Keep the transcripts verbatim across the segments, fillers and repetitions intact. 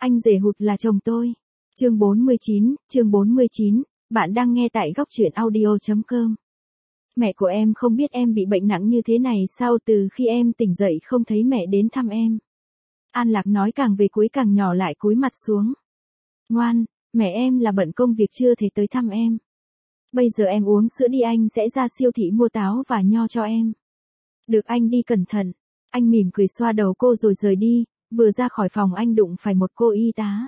Anh rể hụt là chồng tôi. Chương bốn mươi chín, chương bốn mươi chín, bạn đang nghe tại góc truyện audio chấm com. Mẹ của em không biết em bị bệnh nặng như thế này sao, từ khi em tỉnh dậy không thấy mẹ đến thăm em. An Lạc nói càng về cuối càng nhỏ lại cúi mặt xuống. Ngoan, mẹ em là bận công việc chưa thể tới thăm em. Bây giờ em uống sữa đi, anh sẽ ra siêu thị mua táo và nho cho em. Được, anh đi cẩn thận. Anh mỉm cười xoa đầu cô rồi rời đi, vừa ra khỏi phòng anh đụng phải một cô y tá.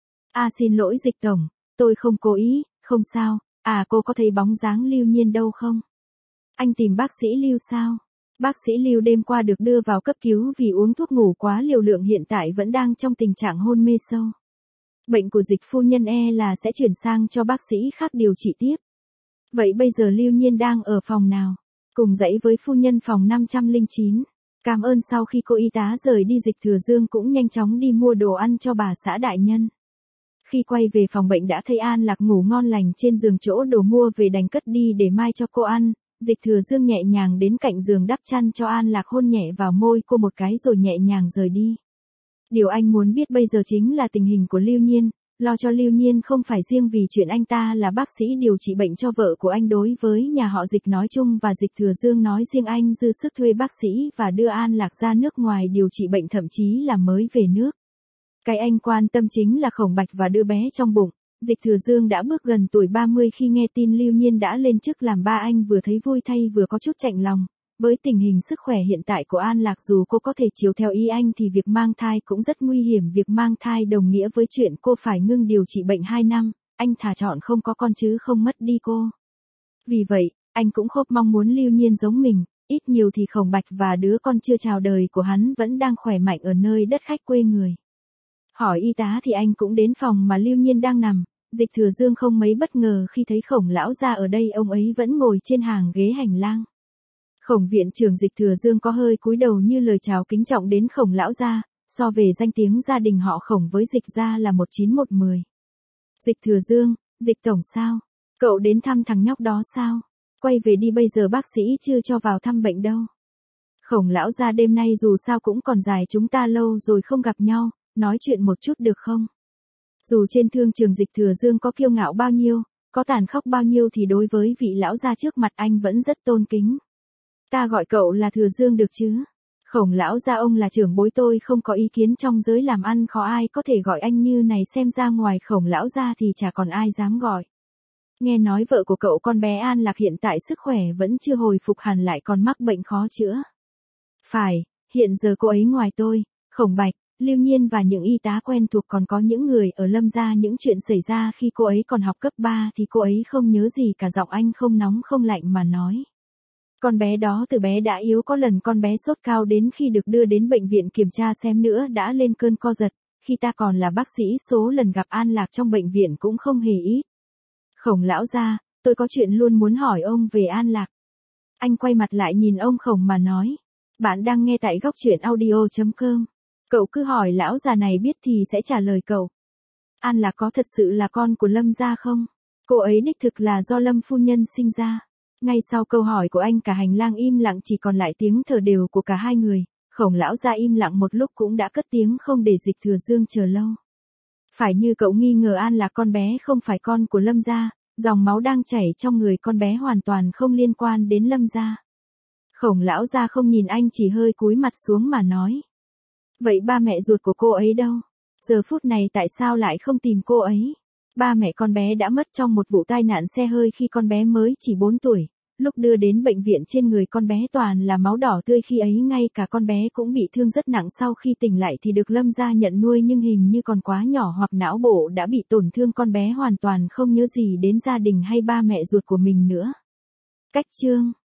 À xin lỗi Dịch tổng, tôi không cố ý, không sao, à cô có thấy bóng dáng Lưu Nhiên đâu không? Anh tìm bác sĩ Lưu sao? Bác sĩ Lưu đêm qua được đưa vào cấp cứu vì uống thuốc ngủ quá liều lượng, hiện tại vẫn đang trong tình trạng hôn mê sâu. Bệnh của Dịch phu nhân e là sẽ chuyển sang cho bác sĩ khác điều trị tiếp. Vậy bây giờ Lưu Nhiên đang ở phòng nào? Cùng dãy với phu nhân phòng năm trăm lẻ chín. Cảm ơn. Sau khi cô y tá rời đi, Dịch Thừa Dương cũng nhanh chóng đi mua đồ ăn cho bà xã đại nhân. Khi quay về phòng bệnh đã thấy An Lạc ngủ ngon lành trên giường, chỗ đồ mua về đành cất đi để mai cho cô ăn. Dịch Thừa Dương nhẹ nhàng đến cạnh giường đắp chăn cho An Lạc, hôn nhẹ vào môi cô một cái rồi nhẹ nhàng rời đi. Điều anh muốn biết bây giờ chính là tình hình của Lưu Nhiên, lo cho Lưu Nhiên không phải riêng vì chuyện anh ta là bác sĩ điều trị bệnh cho vợ của anh, đối với nhà họ Dịch nói chung và Dịch Thừa Dương nói riêng, anh dư sức thuê bác sĩ và đưa An Lạc ra nước ngoài điều trị bệnh, thậm chí là mới về nước. Cái anh quan tâm chính là Khổng Bạch và đứa bé trong bụng. Dịch Thừa Dương đã bước gần tuổi ba mươi khi nghe tin Lưu Nhiên đã lên chức làm ba, anh vừa thấy vui thay vừa có chút chạnh lòng. Với tình hình sức khỏe hiện tại của An Lạc, dù cô có thể chiếu theo ý anh thì việc mang thai cũng rất nguy hiểm, việc mang thai đồng nghĩa với chuyện cô phải ngưng điều trị bệnh hai năm, anh thà chọn không có con chứ không mất đi cô. Vì vậy, anh cũng không mong muốn Lưu Nhiên giống mình, ít nhiều thì Khổng Bạch và đứa con chưa chào đời của hắn vẫn đang khỏe mạnh ở nơi đất khách quê người. Hỏi y tá thì anh cũng đến phòng mà Lưu Nhiên đang nằm. Dịch Thừa Dương không mấy bất ngờ khi thấy Khổng lão gia ở đây, ông ấy vẫn ngồi trên hàng ghế hành lang. Khổng viện trưởng Dịch Thừa Dương có hơi cúi đầu như lời chào kính trọng đến Khổng lão gia, so về danh tiếng gia đình họ Khổng với Dịch gia là một chín một mười. Dịch Thừa Dương, Dịch tổng sao? Cậu đến thăm thằng nhóc đó sao? Quay về đi, bây giờ bác sĩ chưa cho vào thăm bệnh đâu. Khổng lão gia, đêm nay dù sao cũng còn dài, chúng ta lâu rồi không gặp nhau, nói chuyện một chút được không? Dù trên thương trường Dịch Thừa Dương có kiêu ngạo bao nhiêu, có tàn khốc bao nhiêu thì đối với vị lão gia trước mặt anh vẫn rất tôn kính. Ta gọi cậu là Thừa Dương được chứ? Khổng lão gia, ông là trưởng bối, tôi không có ý kiến, trong giới làm ăn khó ai có thể gọi anh như này, xem ra ngoài Khổng lão gia thì chả còn ai dám gọi. Nghe nói vợ của cậu, con bé An Lạc, hiện tại sức khỏe vẫn chưa hồi phục hẳn, lại còn mắc bệnh khó chữa. Phải, hiện giờ cô ấy ngoài tôi, Khổng Bạch, Lưu Nhiên và những y tá quen thuộc, còn có những người ở Lâm gia, những chuyện xảy ra khi cô ấy còn học cấp ba thì cô ấy không nhớ gì cả. Giọng anh không nóng không lạnh mà nói. Con bé đó từ bé đã yếu, có lần con bé sốt cao đến khi được đưa đến bệnh viện kiểm tra xem nữa đã lên cơn co giật, khi ta còn là bác sĩ số lần gặp An Lạc trong bệnh viện cũng không hề ít. Khổng lão gia, tôi có chuyện luôn muốn hỏi ông về An Lạc. Anh quay mặt lại nhìn ông Khổng mà nói. Bạn đang nghe tại góc truyện audio chấm com. Cậu cứ hỏi lão già này biết thì sẽ trả lời cậu. An Lạc có thật sự là con của Lâm gia không? Cô ấy đích thực là do Lâm phu nhân sinh ra. Ngay sau câu hỏi của anh, cả hành lang im lặng, chỉ còn lại tiếng thở đều của cả hai người. Khổng lão gia im lặng một lúc cũng đã cất tiếng, không để Dịch Thừa Dương chờ lâu. Phải như cậu nghi ngờ An Lạc con bé không phải con của Lâm gia, dòng máu đang chảy trong người con bé hoàn toàn không liên quan đến Lâm gia. Khổng lão gia không nhìn anh, chỉ hơi cúi mặt xuống mà nói. Vậy ba mẹ ruột của cô ấy đâu? Giờ phút này tại sao lại không tìm cô ấy? Ba mẹ con bé đã mất trong một vụ tai nạn xe hơi khi con bé mới chỉ bốn tuổi. Lúc đưa đến bệnh viện trên người con bé toàn là máu đỏ tươi, khi ấy ngay cả con bé cũng bị thương rất nặng. Sau khi tỉnh lại thì được Lâm gia nhận nuôi, nhưng hình như còn quá nhỏ hoặc não bộ đã bị tổn thương, con bé hoàn toàn không nhớ gì đến gia đình hay ba mẹ ruột của mình nữa. Cách chương